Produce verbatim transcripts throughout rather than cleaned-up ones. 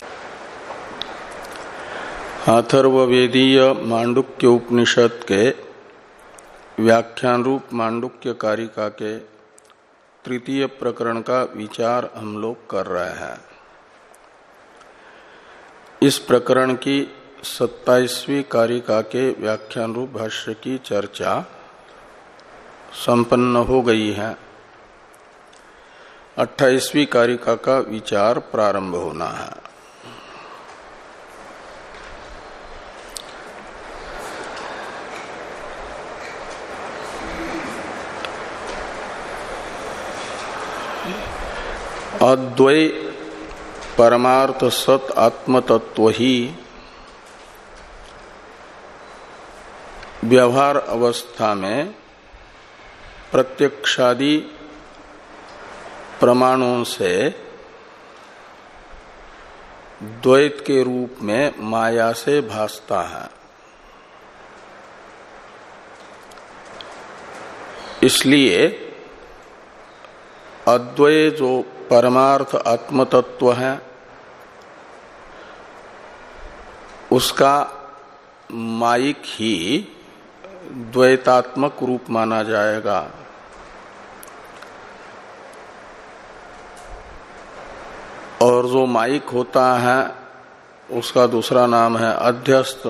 अथर्ववेदीय मांडुक्य उपनिषद के व्याख्यान रूप मांडुक्य कारिका के तृतीय प्रकरण का विचार हम लोग कर रहे हैं। इस प्रकरण की सत्ताईसवीं कारिका के व्याख्यान रूप भाष्य की चर्चा संपन्न हो गई है। अट्ठाईसवीं कारिका का विचार प्रारंभ होना है। अद्वै परमार्थ सत आत्मतत्व ही व्यवहार अवस्था में प्रत्यक्षादि प्रमाणों से द्वैत के रूप में माया से भासता है। इसलिए अद्वय जो परमार्थ आत्मतत्व है उसका मायिक ही द्वैतात्मक रूप माना जाएगा। और जो मायिक होता है उसका दूसरा नाम है अध्यस्त,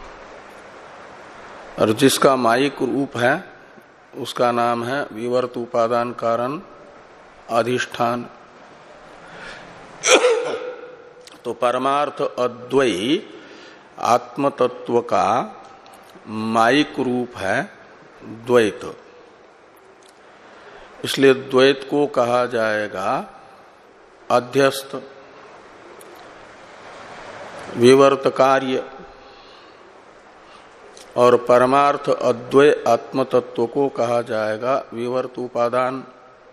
और जिसका मायिक रूप है उसका नाम है विवर्त उपादान कारण अधिष्ठान। तो परमार्थ अद्वयी आत्मतत्व का मायिक रूप है द्वैत। इसलिए द्वैत को कहा जाएगा अध्यस्त विवर्त कार्य, और परमार्थ अद्वय आत्मतत्व को कहा जाएगा विवर्त उपादान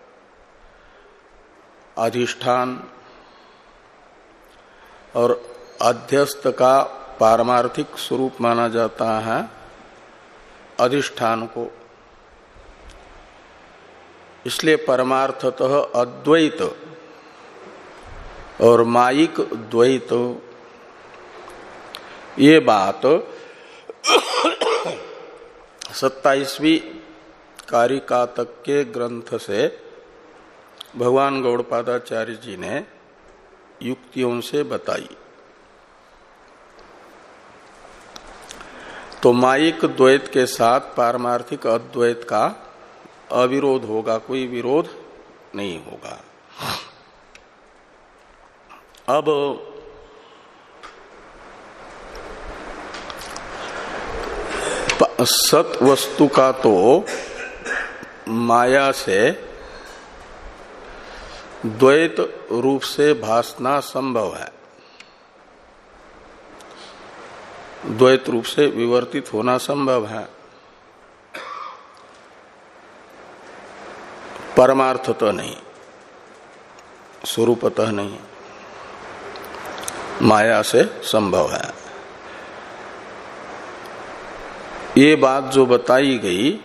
अधिष्ठान। और अध्यस्त का पारमार्थिक स्वरूप माना जाता है अधिष्ठान को। इसलिए परमार्थतः अद्वैत और मायिक द्वैत, ये बात सत्ताईसवीं कारिका तक के ग्रंथ से भगवान गौड़पादाचार्य जी ने युक्तियों से बताई। तो मायिक द्वैत के साथ पारमार्थिक अद्वैत का अविरोध होगा, कोई विरोध नहीं होगा। अब सत वस्तु का तो माया से द्वैत रूप से भासना संभव है, द्वैत रूप से विवर्तित होना संभव है, परमार्थतः नहीं, स्वरूपतः नहीं, माया से संभव है। ये बात जो बताई गई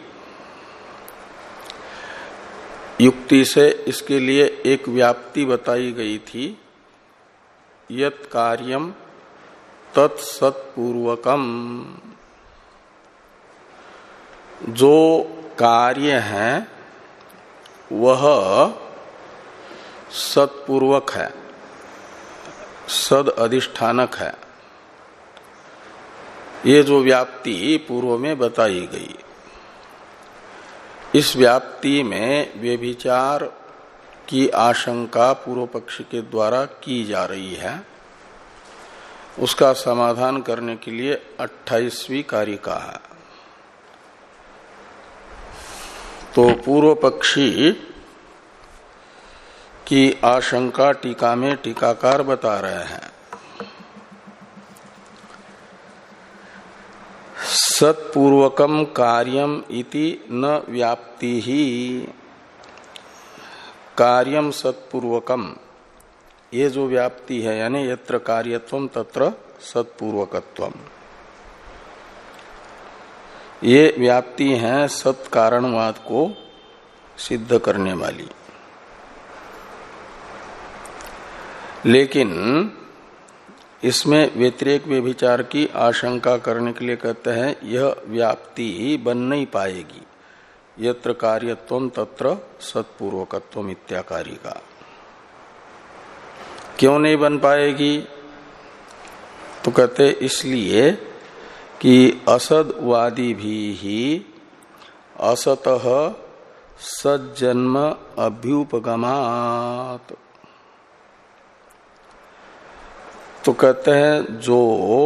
युक्ति से, इसके लिए एक व्याप्ति बताई गई थी, यत कार्यम तत्सत्पूर्वकम। जो कार्य है वह सत्पूर्वक है, सद अधिष्ठानक है। ये जो व्याप्ति पूर्व में बताई गई, इस व्याप्ति में व्यभिचार की आशंका पूर्व पक्ष के द्वारा की जा रही है। उसका समाधान करने के लिए अट्ठाईसवीं कारिका है। तो पूर्व पक्षी की आशंका टीका में टीकाकार बता रहे हैं। सत्पूर्वकम कार्यम इति न व्याप्ति ही। कार्यम सत्पूर्वकम, ये जो व्याप्ति है, यानी यत्र कार्यत्वम तत्र सत्पूर्वकत्वम, ये व्याप्ति है सत्कारणवाद को सिद्ध करने वाली। लेकिन इसमें व्यतिरेक व्यभिचार की आशंका करने के लिए कहते हैं यह व्याप्ति ही बन नहीं पाएगी, यत्र कार्यत्वम तत्र सत्पूर्वकत्वम इत्याकारी का। क्यों नहीं बन पाएगी? तो कहते इसलिए कि असदवादी भी ही असतः सज्जन्म अभ्युपगमात्। तो कहते हैं जो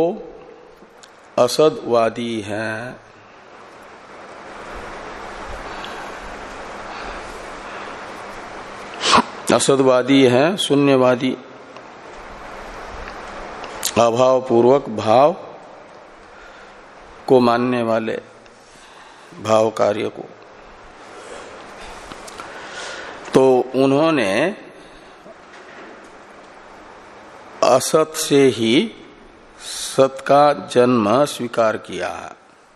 असदवादी हैं, असदवादी हैं शून्यवादी, अभाव पूर्वक भाव को मानने वाले, भाव कार्य को, तो उन्होंने असत से ही सत का जन्म स्वीकार किया है,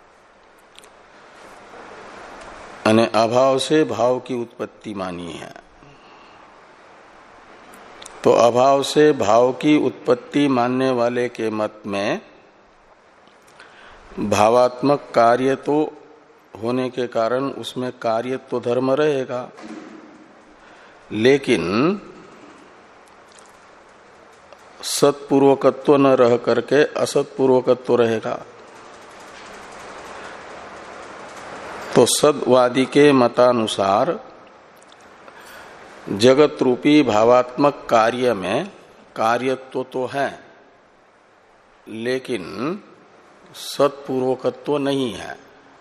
यानी अभाव से भाव की उत्पत्ति मानी है। तो अभाव से भाव की उत्पत्ति मानने वाले के मत में भावात्मक कार्य तो होने के कारण उसमें कार्य तो धर्म रहेगा, लेकिन सत्पूर्वकत्व न रह करके असत्पूर्वकत्व रहेगा। तो सद्वादी के मतानुसार जगत रूपी भावात्मक कार्य में कार्यत्व तो है, लेकिन सत्पूर्वकत्व नहीं है।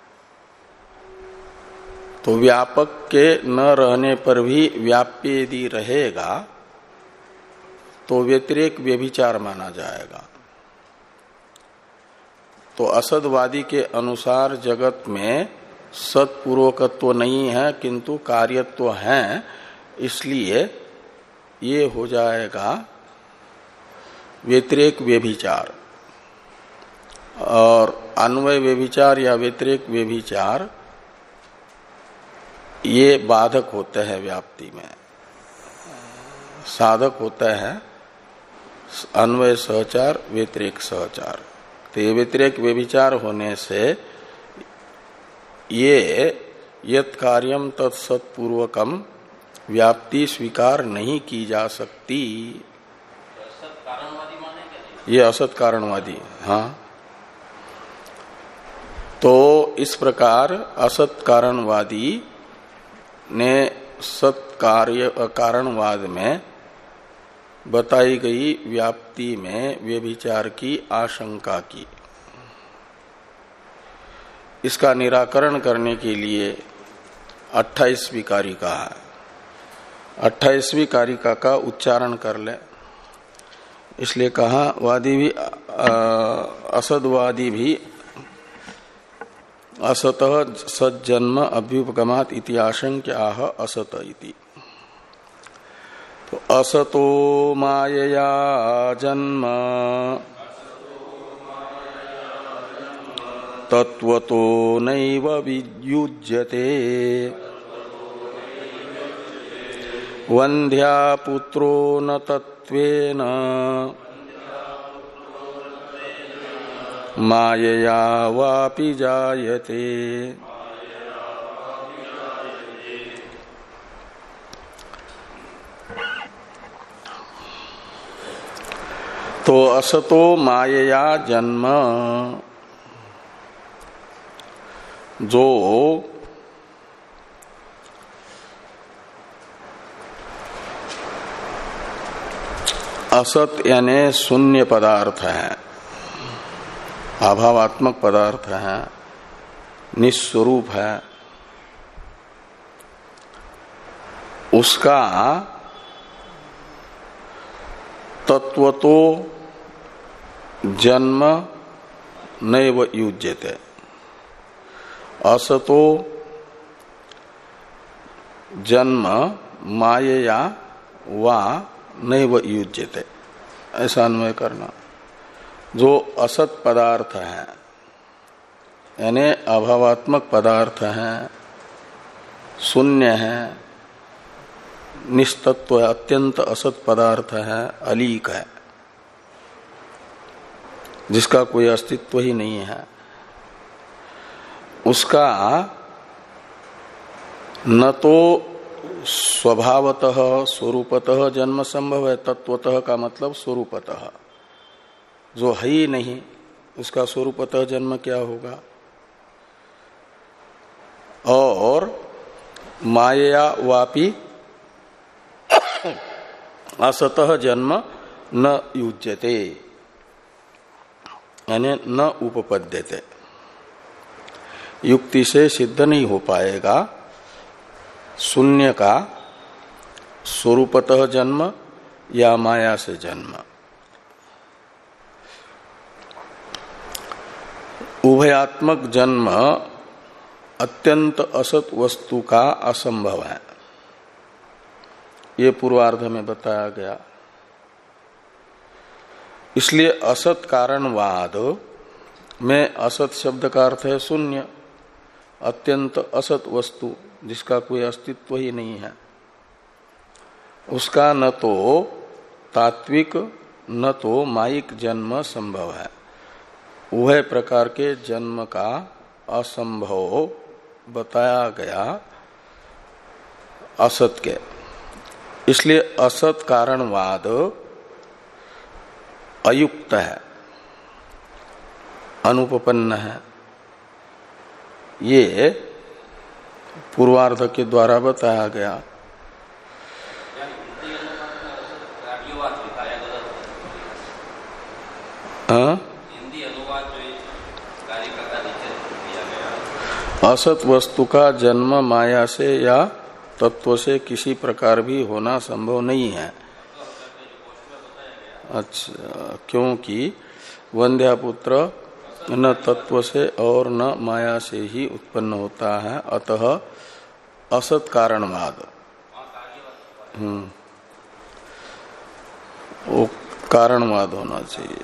तो व्यापक के न रहने पर भी व्याप्य यदि रहेगा तो व्यतिरेक व्यभिचार माना जाएगा। तो असदवादी के अनुसार जगत में सत्पूर्वकत्व नहीं है किंतु कार्यत्व है, इसलिए ये हो जाएगा व्यतिरेक व्यभिचार। और अन्वय व्यभिचार या व्यतिरेक व्यभिचार ये बाधक होते हैं व्याप्ति में, साधक होते हैं अन्वय सहचार व्यतिरेक सहचार। तो ये व्यतिरेक व्यभिचार होने से ये यत् कार्यम तत्सत्पूर्वकम व्याप्ति स्वीकार नहीं की जा सकती। ये असत कारणवादी, हाँ। तो इस प्रकार असत कारणवादी ने सत कार्य कारणवाद में बताई गई व्याप्ति में व्यभिचार की आशंका की। इसका निराकरण करने के लिए अट्ठाईसवीं कारिका है। अट्ठाईसवीं कारिका का उच्चारण कर ले, इसलिए कहा वादी भी असदवादी भी असतः सज्जन्म अभ्युपगमात् इति आशंक्य आह असत इति। तो असतो मायया जन्म तत्वतो नैव वियुज्यते वंध्या पुत्रो न तत्वेन मायया वापि जायते। तो असतो मायया जन्म, जो असत यानी शून्य पदार्थ है, अभावात्मक पदार्थ है, निस्वरूप है, उसका तत्व तो जन्म नैव युज्यते। असतो जन्म मायया वा नैव युज्यते, ऐसा अन्वय करना। जो असत पदार्थ है यानी अभावात्मक पदार्थ है, शून्य है, निस्तत्व अत्यंत असत पदार्थ है, अलीक है, जिसका कोई अस्तित्व ही नहीं है, उसका न तो स्वभावतः स्वरूपतः जन्म संभव है, तत्वतः का मतलब स्वरूपतः, जो है ही नहीं उसका स्वरूपतः जन्म क्या होगा, और माया वापी असतः जन्म न युज्यते, यानी न उपपद्यते, युक्ति से सिद्ध नहीं हो पाएगा शून्य का स्वरूपतः जन्म या माया से जन्म। उभयात्मक जन्म अत्यंत असत वस्तु का असंभव है, ये पूर्वार्ध में बताया गया। इसलिए असत कारणवाद में असत शब्द का अर्थ है शून्य, अत्यंत असत वस्तु जिसका कोई अस्तित्व ही नहीं है, उसका न तो तात्विक न तो मायिक जन्म संभव है। उभय प्रकार के जन्म का असंभव बताया गया असत के, इसलिए असत कारणवाद अयुक्त है, अनुपपन्न है। ये पूर्वार्ध के द्वारा बताया गया। हाँ? असत वस्तु का जन्म माया से या तत्व से किसी प्रकार भी होना संभव नहीं है। अच्छा, क्योंकि वंध्यापुत्र न तत्व से और न माया से ही उत्पन्न होता है, अतः असत कारणवाद हम्म वो कारणवाद होना चाहिए,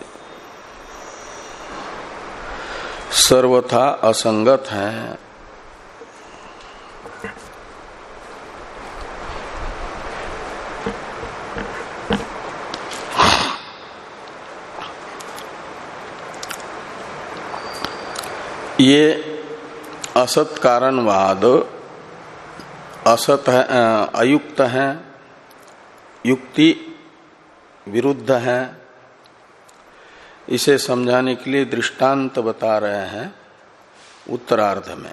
सर्वथा असंगत है। ये असत कारणवाद असत है, अयुक्त है, युक्ति विरुद्ध है। इसे समझाने के लिए दृष्टांत बता रहे हैं उत्तरार्ध में।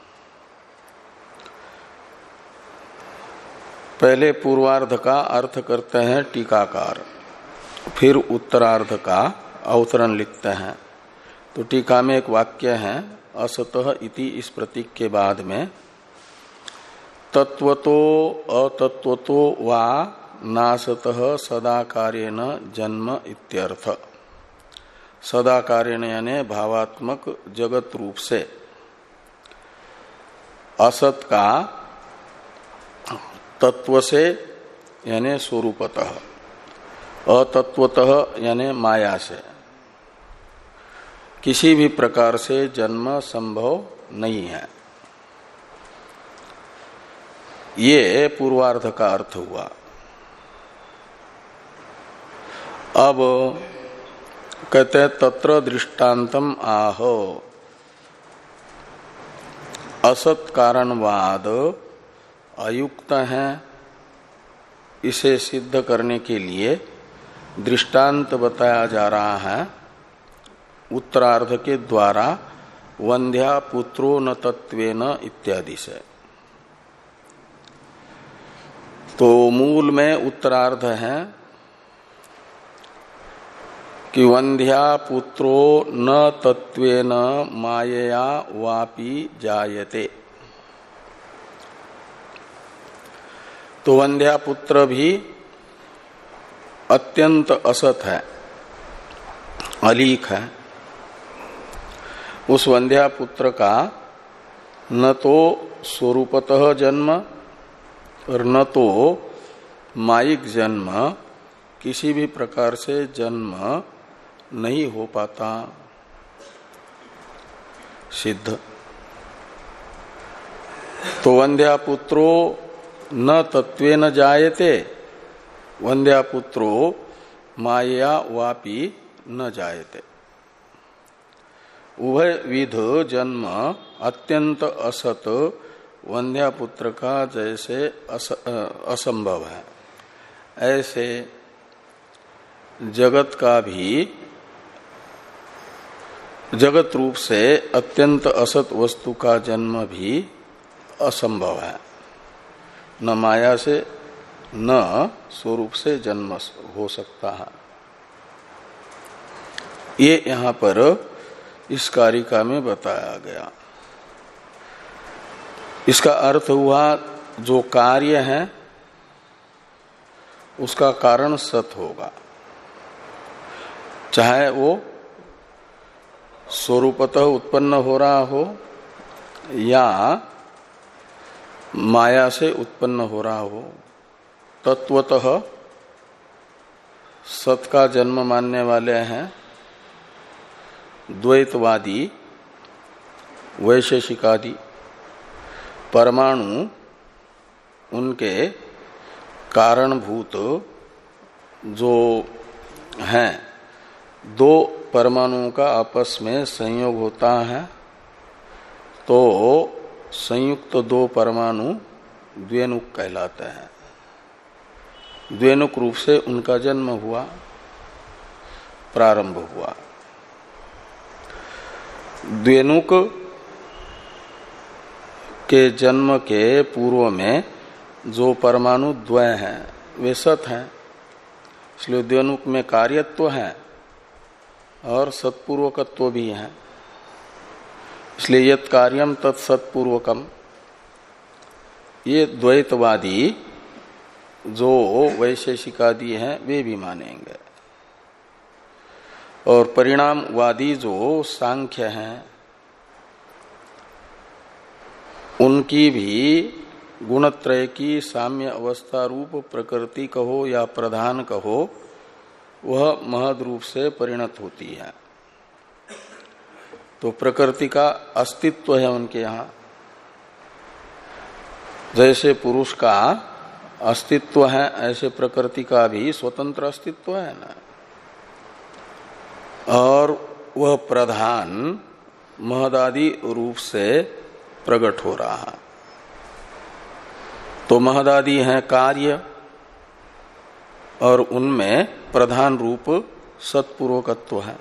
पहले पूर्वार्ध का अर्थ करते हैं टीकाकार, फिर उत्तरार्ध का अवतरण लिखते हैं। तो टीका में एक वाक्य है असतः इति, इस प्रतीक के बाद में तत्वतो अतत्वतो वा नासतः सदा कार्येण जन्म इत्यर्थ। सदा कार्येण यानी भावात्मक जगत रूप से असत का तत्व से यानी स्वरूपतः, अतत्वतः यानी माया से किसी भी प्रकार से जन्म संभव नहीं है। ये पूर्वार्ध का अर्थ हुआ। अब कहते हैं तत्र दृष्टांतम आह, असत कारणवाद अयुक्त है, इसे सिद्ध करने के लिए दृष्टांत बताया जा रहा है उत्तरार्ध के द्वारा, वंध्या पुत्रो न तत्वेन इत्यादि से। तो मूल में उत्तरार्ध है कि वंध्या पुत्रो न तत्वेन मायया वापि जायते। तो वंध्या पुत्र भी अत्यंत असत है, अलीक है। उस वंध्या पुत्र का न तो स्वरूपतः जन्म और न तो मायिक जन्म, किसी भी प्रकार से जन्म नहीं हो पाता सिद्ध। तो वंध्या पुत्रो न तत्वेन जायते, वंध्या पुत्रो माया वापि न जायते। उभय विध जन्म अत्यंत असत वंध्यापुत्र का जैसे अस, असंभव है, ऐसे जगत का भी जगत रूप से अत्यंत असत वस्तु का जन्म भी असंभव है। न माया से न स्वरूप से जन्म हो सकता है। ये यहां पर इस कारिका में बताया गया। इसका अर्थ हुआ जो कार्य है उसका कारण सत होगा, चाहे वो स्वरूपतः उत्पन्न हो रहा हो या माया से उत्पन्न हो रहा हो। तत्वतः सत का जन्म मानने वाले हैं द्वैतवादी, वैशेषिकादि। परमाणु उनके कारणभूत जो हैं, दो परमाणुओं का आपस में संयोग होता है तो संयुक्त दो परमाणु द्वेनुक कहलाते हैं। द्वेनुक रूप से उनका जन्म हुआ, प्रारंभ हुआ। द्वेनुक के जन्म के पूर्व में जो परमाणु द्वय हैं वे सत हैं, इसलिए द्वेनुक में कार्यत्व है और सत्पूर्वकत्व भी है। इसलिए यत् कार्यम तत्सत्पूर्वकम। ये द्वैतवादी जो वैशेषिकादि हैं वे भी मानेंगे, और परिणामवादी जो सांख्य हैं उनकी भी गुणत्रय की साम्य अवस्था रूप प्रकृति कहो या प्रधान कहो, वह महद रूप से परिणत होती है। तो प्रकृति का अस्तित्व है उनके यहाँ। जैसे पुरुष का अस्तित्व है ऐसे प्रकृति का भी स्वतंत्र अस्तित्व है ना, और वह प्रधान महदादि रूप से प्रकट हो रहा है। तो महदादि है कार्य, और उनमें प्रधान रूप सत्पूर्वकत्व है।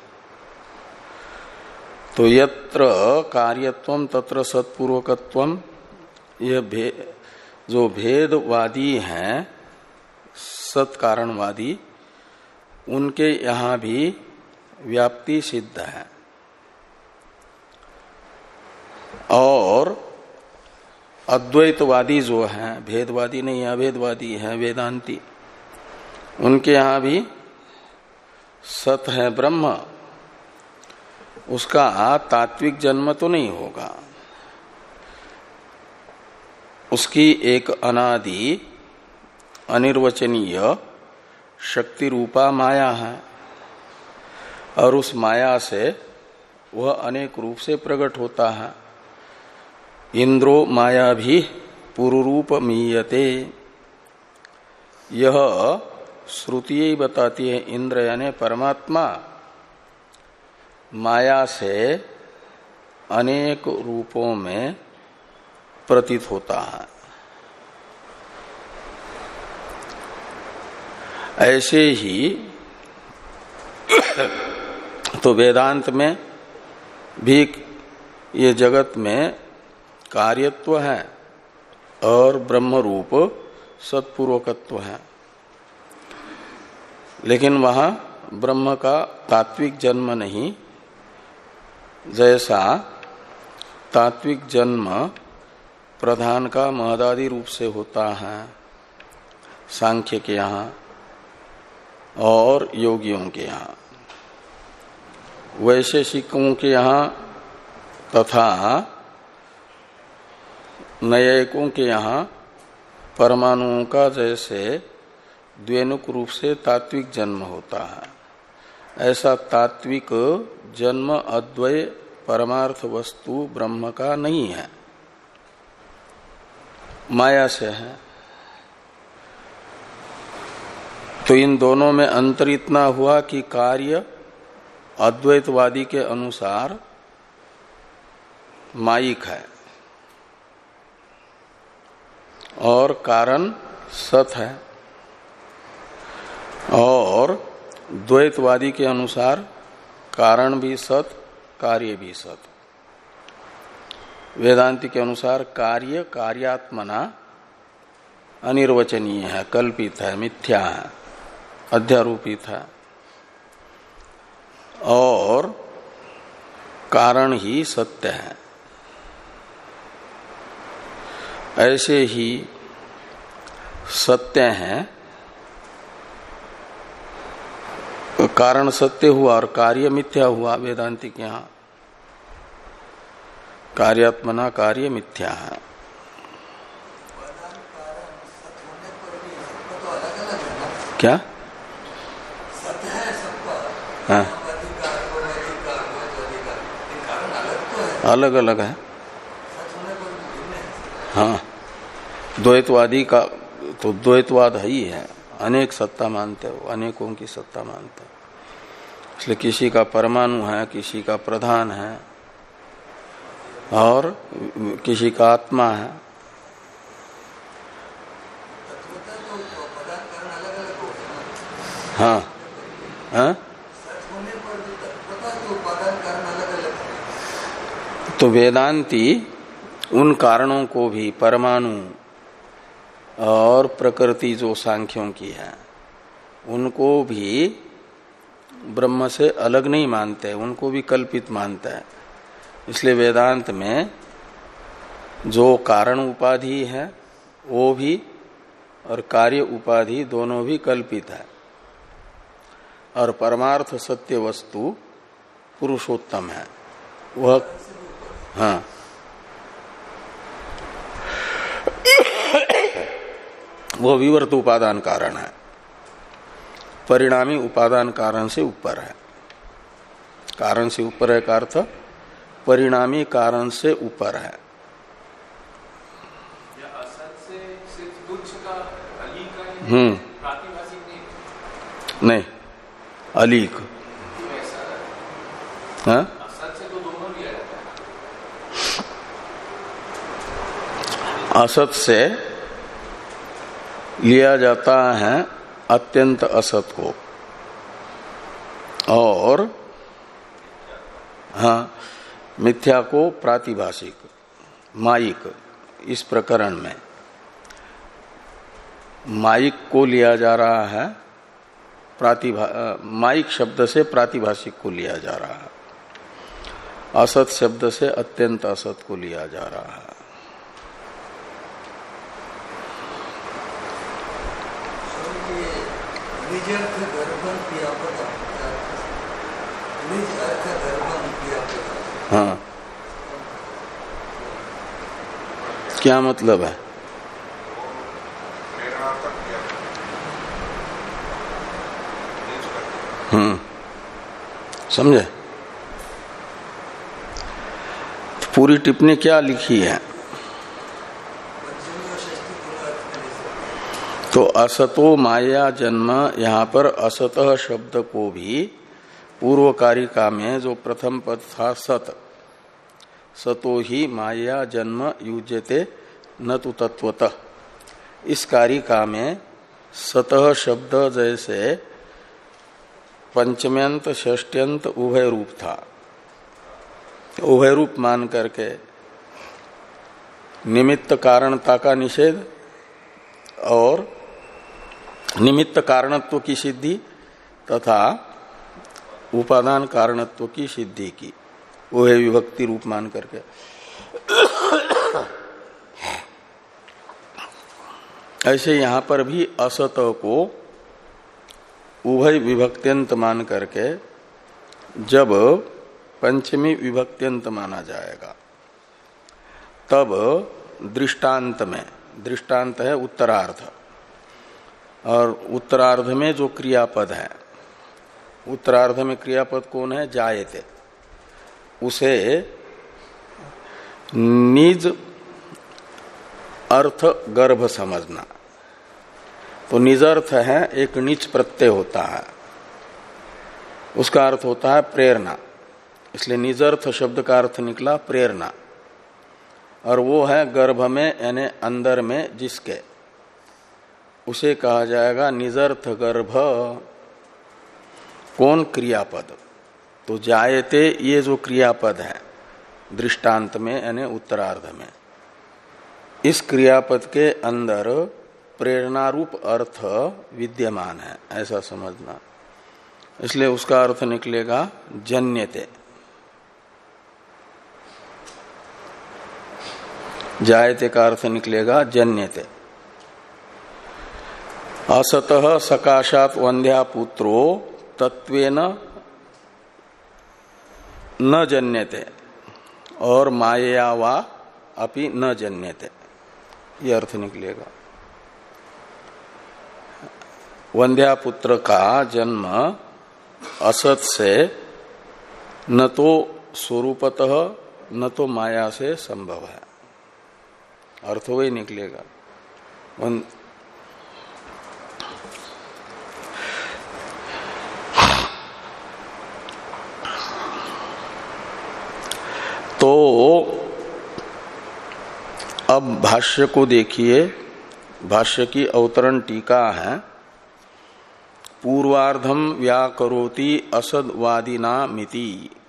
तो यत्र कार्यत्वम तत्र सत्पूर्वकत्वम, यह भे, जो भेदवादी हैं सत्कारणवादी, उनके यहाँ भी व्याप्ति सिद्ध है। और अद्वैतवादी जो हैं, भेदवादी नहीं अभेदवादी हैं, वेदांती, उनके यहाँ भी सत है ब्रह्म, उसका तात्विक जन्म तो नहीं होगा। उसकी एक अनादि अनिर्वचनीय शक्ति रूपा माया है, और उस माया से वह अनेक रूप से प्रकट होता है। इंद्रो माया भी पुरुरूप मीयते, यह श्रुति ही बताती है। इंद्र यानी परमात्मा माया से अनेक रूपों में प्रतीत होता है। ऐसे ही तो वेदांत में भी ये जगत में कार्यत्व है और ब्रह्म रूप सत्पूर्वकत्व है, लेकिन वहां ब्रह्म का तात्विक जन्म नहीं। जैसा तात्विक जन्म प्रधान का महदादि रूप से होता है सांख्य के यहाँ और योगियों के यहाँ, वैशेषिकों के यहाँ तथा नैयायिकों के यहाँ परमाणुओं का जैसे द्वेनुक रूप से तात्विक जन्म होता है, ऐसा तात्विक जन्म अद्वय परमार्थ वस्तु ब्रह्म का नहीं है, माया से है। तो इन दोनों में अंतर इतना हुआ कि कार्य अद्वैतवादी के अनुसार मायिक है और कारण सत है, और द्वैतवादी के अनुसार कारण भी सत कार्य भी सत। वेदांति के अनुसार कार्य कार्यात्मना अनिर्वचनीय है, कल्पित है, मिथ्या है, अध्यारोपित है, और कारण ही सत्य है। ऐसे ही सत्य है, कारण सत्य हुआ और कार्य मिथ्या हुआ। वेदांति के यहां कार्यात्मना कार्य मिथ्या है। क्या हाँ, अलग अलग है। हाँ, द्वैतवादी का तो द्वैतवाद है ही है, अनेक सत्ता मानते हो, अनेकों की सत्ता मानते हो। इसलिए किसी का परमाणु है, किसी का प्रधान है, और किसी का आत्मा है। हाँ हाँ, तो वेदांती उन कारणों को भी परमाणु और प्रकृति जो सांख्यों की है उनको भी ब्रह्म से अलग नहीं मानते, उनको भी कल्पित मानते हैं। इसलिए वेदांत में जो कारण उपाधि है वो भी और कार्य उपाधि दोनों भी कल्पित है, और परमार्थ सत्य वस्तु पुरुषोत्तम है वह। हाँ, वो विवर्त उपादान कारण है, परिणामी उपादान कारण से ऊपर है। कारण से ऊपर है का अर्थ परिणामी कारण से ऊपर है। हम्म नहीं, अलीक हाँ? असत से लिया जाता है अत्यंत असत को, और हाँ मिथ्या को प्रातिभाषिक मायिक। इस प्रकरण में मायिक को लिया जा रहा है, प्रातिभा मायिक शब्द से प्रातिभाषिक को लिया जा रहा है, असत शब्द से अत्यंत असत को लिया जा रहा है। हाँ, क्या मतलब है? हम्म समझे? पूरी टिप्पणी क्या लिखी है? तो असतो माया जन्म, यहाँ पर असतः शब्द को भी पूर्व कारिका में जो प्रथम पद था सत, सतो ही माया जन्म युज्यते न तो तत्वतः, इस कारिका में सतः शब्द जैसे पंचम्यंत षष्ट्यंत उभय रूप था, उभय रूप मान करके निमित्त कारणता का निषेध और निमित्त कारणत्व की सिद्धि तथा उपादान कारणत्व की सिद्धि की, वो है विभक्ति रूप मान करके। ऐसे यहां पर भी असत को उभय विभक्त्यंत मान करके जब पंचमी विभक्त्यंत माना जाएगा तब दृष्टांत में, दृष्टांत है उत्तरार्ध, और उत्तरार्ध में जो क्रियापद है, उत्तरार्ध में क्रियापद कौन है? जायते, उसे निज अर्थ गर्भ समझना। तो निज अर्थ है, एक निज प्रत्यय होता है, उसका अर्थ होता है प्रेरणा, इसलिए निज अर्थ शब्द का अर्थ निकला प्रेरणा। और वो है गर्भ में यानी अंदर में जिसके, उसे कहा जाएगा निजर्थ गर्भ। कौन? क्रियापद। तो जायते ये जो क्रियापद है दृष्टांत में यानी उत्तरार्ध में, इस क्रियापद के अंदर प्रेरणा रूप अर्थ विद्यमान है, ऐसा समझना। इसलिए उसका अर्थ निकलेगा जन्यते। जायते का अर्थ निकलेगा जन्यते। असतः सकाशात वंध्या पुत्रो तत्वेन न जन्यते और माया वा अपि न जन्यते, ये अर्थ निकलेगा। वंध्या पुत्र का जन्म असत से न तो स्वरूपतः न तो माया से संभव है, अर्थ वही निकलेगा। तो अब भाष्य को देखिए, भाष्य की अवतरण टीका है। पूर्वार्धम व्याकरोति असदवादिना मिति,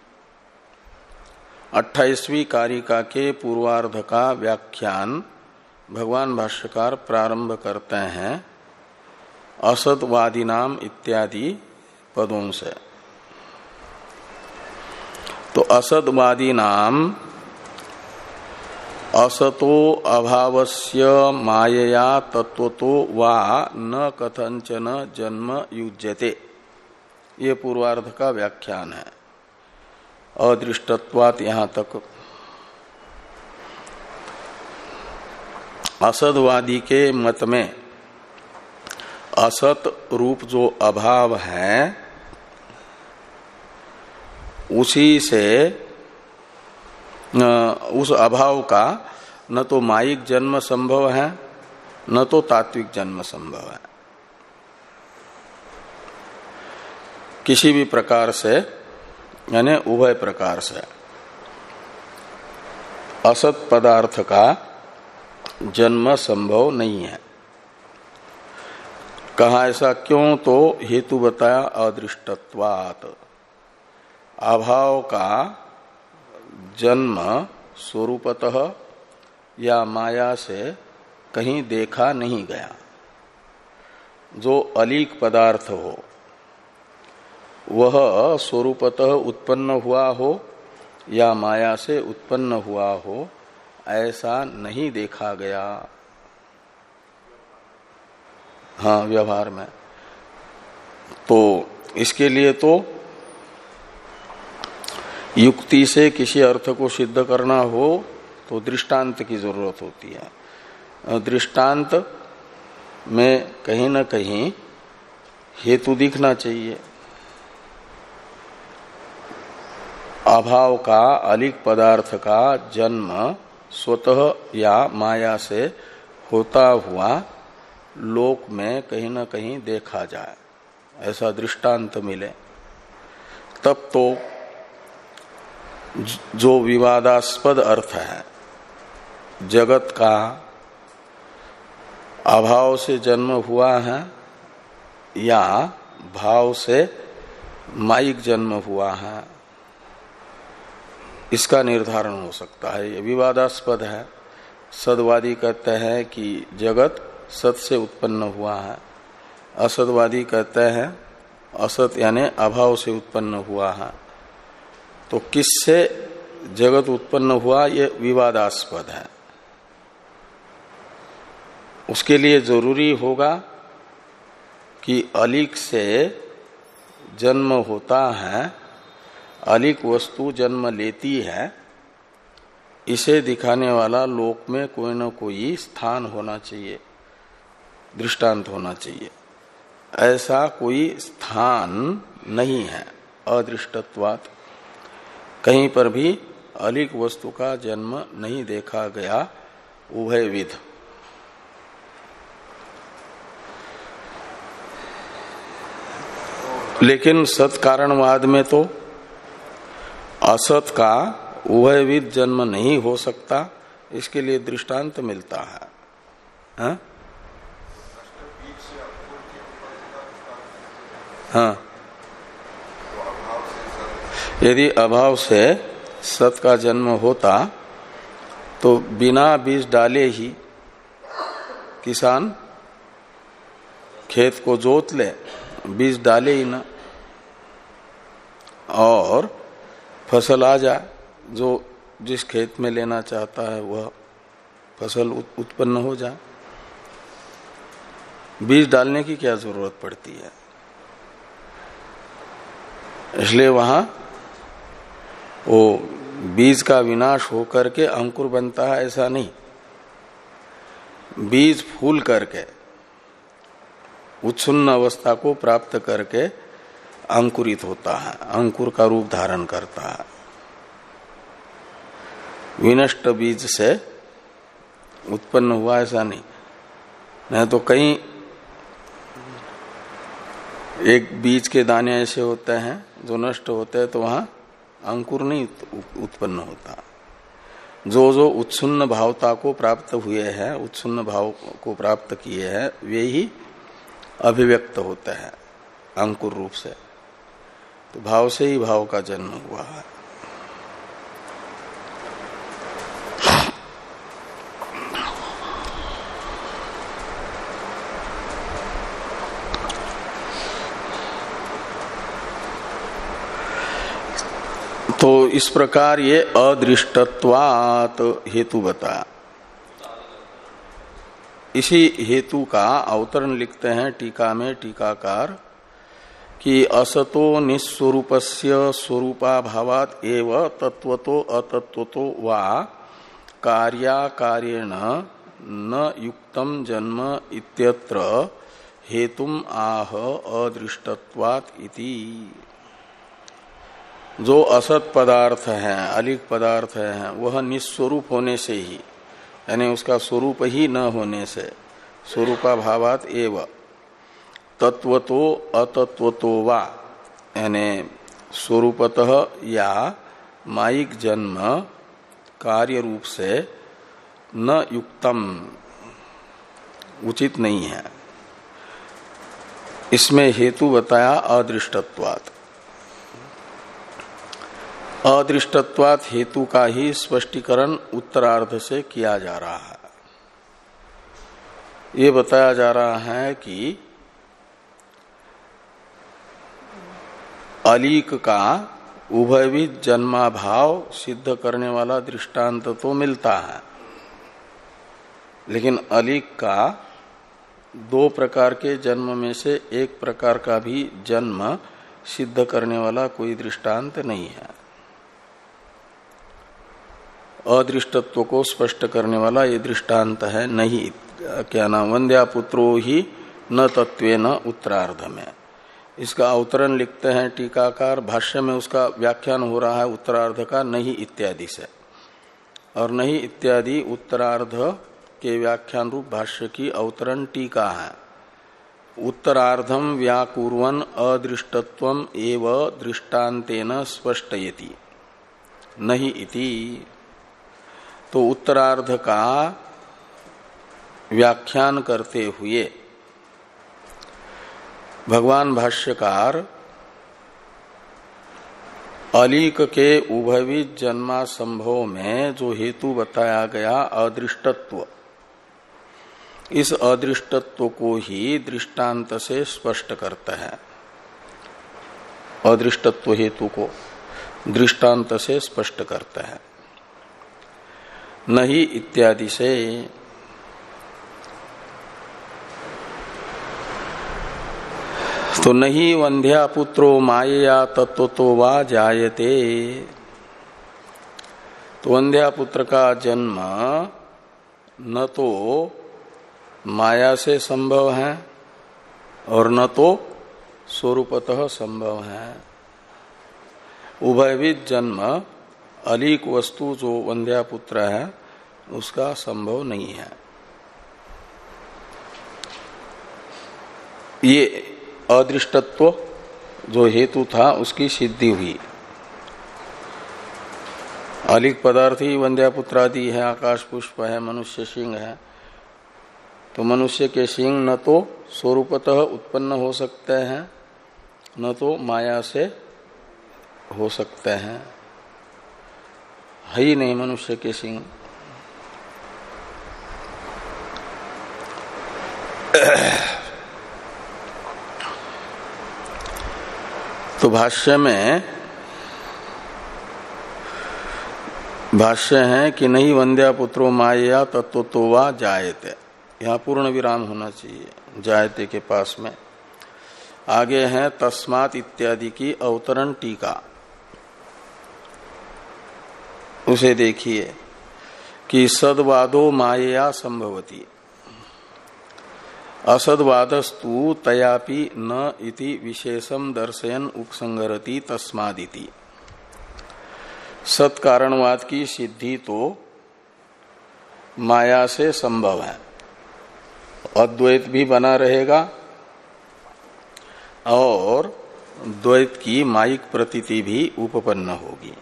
अट्ठाईसवीं कारिका के पूर्वार्ध का व्याख्यान भगवान भाष्यकार प्रारंभ करते हैं असदवादिनाम इत्यादि पदों से। तो असदवादी नाम असतो अभावस्य मायया तत्वतो वा न कथंचन जन्म युज्यते, ये पूर्वार्ध का व्याख्यान है। अदृष्टत्वात् यहां तक। असदवादी के मत में असत रूप जो अभाव है उसी से उस अभाव का न तो मायिक जन्म संभव है न तो तात्विक जन्म संभव है। किसी भी प्रकार से यानी उभय प्रकार से असत पदार्थ का जन्म संभव नहीं है। कहा ऐसा क्यों? तो हेतु बताया अदृष्टत्वात्, अभाव का जन्म स्वरूपतः या माया से कहीं देखा नहीं गया। जो अलीक पदार्थ हो वह स्वरूपतः उत्पन्न हुआ हो या माया से उत्पन्न हुआ हो, ऐसा नहीं देखा गया। हाँ, व्यवहार में। तो इसके लिए तो युक्ति से किसी अर्थ को सिद्ध करना हो तो दृष्टांत की जरूरत होती है। दृष्टांत में कहीं न कहीं हेतु दिखना चाहिए। अभाव का अलिक पदार्थ का जन्म स्वतः या माया से होता हुआ लोक में कहीं न कहीं देखा जाए, ऐसा दृष्टांत मिले, तब तो जो विवादास्पद अर्थ है जगत का अभाव से जन्म हुआ है या भाव से मायिक जन्म हुआ है, इसका निर्धारण हो सकता है। ये विवादास्पद है। सदवादी कहते हैं कि जगत सत से उत्पन्न हुआ है, असदवादी कहते हैं असत यानी अभाव से उत्पन्न हुआ है। तो किससे जगत उत्पन्न हुआ ये विवादास्पद है। उसके लिए जरूरी होगा कि अलिक से जन्म होता है, अलिक वस्तु जन्म लेती है, इसे दिखाने वाला लोक में कोई न कोई स्थान होना चाहिए, दृष्टांत होना चाहिए। ऐसा कोई स्थान नहीं है अदृष्टत्वात्। कहीं पर भी अलिक वस्तु का जन्म नहीं देखा गया उभयविध। लेकिन सत कारणवाद में तो असत का उभयविध जन्म नहीं हो सकता, इसके लिए दृष्टांत मिलता है। हाँ हाँ, यदि अभाव से सत का जन्म होता तो बिना बीज डाले ही किसान खेत को जोत ले, बीज डाले ही ना, और फसल आ जाए, जो जिस खेत में लेना चाहता है वह फसल उत्पन्न हो जाए। बीज डालने की क्या जरूरत पड़ती है? इसलिए वहां वो बीज का विनाश होकर के अंकुर बनता है ऐसा नहीं, बीज फूल करके उच्छुन्न अवस्था को प्राप्त करके अंकुरित होता है, अंकुर का रूप धारण करता है। विनष्ट बीज से उत्पन्न हुआ ऐसा नहीं। नहीं तो कई एक बीज के दाने ऐसे होते हैं जो नष्ट होते हैं तो वहां अंकुर नहीं उत्पन्न होता। जो जो उत्सुन्न भावता को प्राप्त हुए हैं, उत्सुन्न भाव को प्राप्त किए हैं, वे ही अभिव्यक्त होते हैं अंकुर रूप से। तो भाव से ही भाव का जन्म हुआ है। तो इस प्रकार ये अदृष्टत्वात् हेतु बताया। इसी हेतु का अवतरण लिखते हैं टीका में टीकाकार कि असतो निस्वरूपस्य स्वरूपाभावात् एव तत्वतो अतत्वतो वा कार्याकार्येण न युक्तम जन्म इत्यत्र हेतुम आह अदृष्टत्वात् इति। जो असत पदार्थ है, अलिक पदार्थ है, वह निस्वरूप होने से ही, यानी उसका स्वरूप ही न होने से, स्वरूपाभावात् एव तत्वतो अतत्वतो वा, यानी स्वरूपतः या मायिक जन्म कार्य रूप से न युक्तम, उचित नहीं है। इसमें हेतु बताया अदृष्टत्वात्। अदृष्टत्वात् हेतु का ही स्पष्टीकरण उत्तरार्ध से किया जा रहा है। ये बताया जा रहा है कि अलीक का उभयविध जन्माभाव सिद्ध करने वाला दृष्टांत तो मिलता है, लेकिन अलीक का दो प्रकार के जन्म में से एक प्रकार का भी जन्म सिद्ध करने वाला कोई दृष्टांत नहीं है। अदृष्टत्व को स्पष्ट करने वाला ये दृष्टांत है नहीं, क्या नाम, वंद्या पुत्रो ही न तत्वेन उत्तरार्ध में। इसका अवतरण लिखते हैं टीकाकार, भाष्य में उसका व्याख्यान हो रहा है उत्तरार्ध का नहीं इत्यादि से, और नहीं इत्यादि उत्तरार्ध के व्याख्यान रूप भाष्य की अवतरण टीका है। उत्तरार्धम व्याकुर्वन् अदृष्टत्वम एव दृष्टान्तेन स्पष्टयति नहीं इति। तो उत्तरार्ध का व्याख्यान करते हुए भगवान भाष्यकार अलीक के उभयविध जन्मा संभव में जो हेतु बताया गया अदृष्टत्व, इस अदृष्टत्व को ही दृष्टांत से स्पष्ट करता है। अदृष्टत्व हेतु को दृष्टांत से स्पष्ट करता है नहीं इत्यादि से। तो नहीं वंध्या पुत्रो मायया तत्वतो वा जायते। तो वंध्या पुत्र का जन्म न तो माया से संभव है और न तो स्वरूपतः संभव है। उभयविध जन्म अलीक वस्तु जो वंध्या पुत्र है उसका संभव नहीं है। ये अदृष्टत्व जो हेतु था उसकी सिद्धि हुई। अलिक पदार्थ ही वंद्यापुत्रादि है, आकाश पुष्प है, मनुष्य सिंह है। तो मनुष्य के सिंह न तो स्वरूपतः उत्पन्न हो सकते हैं न तो माया से हो सकते हैं, है ही नहीं मनुष्य के सिंह। तो भाष्य में भाष्य है कि नहीं वंद्यापुत्रो माया तत्व तो वा जायते, यहाँ पूर्ण विराम होना चाहिए जायते के पास में। आगे है तस्मात् इत्यादि की अवतरण टीका, उसे देखिए कि सद्वादो मायया संभवती, असद्वादस्तु तयापि न इति विशेषम दर्शयन उपसंगरति तस्मादिति। सत्कारणवाद की सिद्धि तो माया से संभव है, अद्वैत भी बना रहेगा और द्वैत की मायिक प्रतीति भी उपपन्न होगी।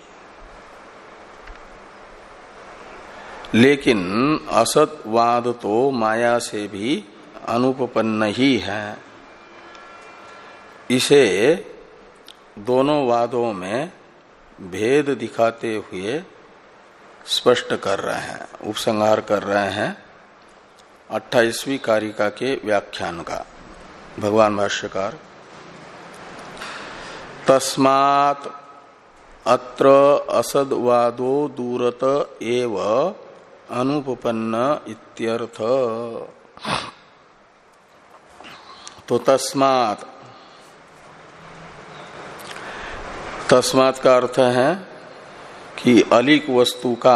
लेकिन असतवाद तो माया से भी अनुपपन्न ही है। इसे दोनों वादों में भेद दिखाते हुए स्पष्ट कर रहे हैं, उपसंहार कर रहे हैं अट्ठाईसवीं कारिका के व्याख्यान का भगवान भाष्यकार। तस्मात् अत्र असद्वादो दूरत एव अनुपपन्न इत्यर्थ। तो तस्मात्, तस्मात् का अर्थ है कि अलिक वस्तु का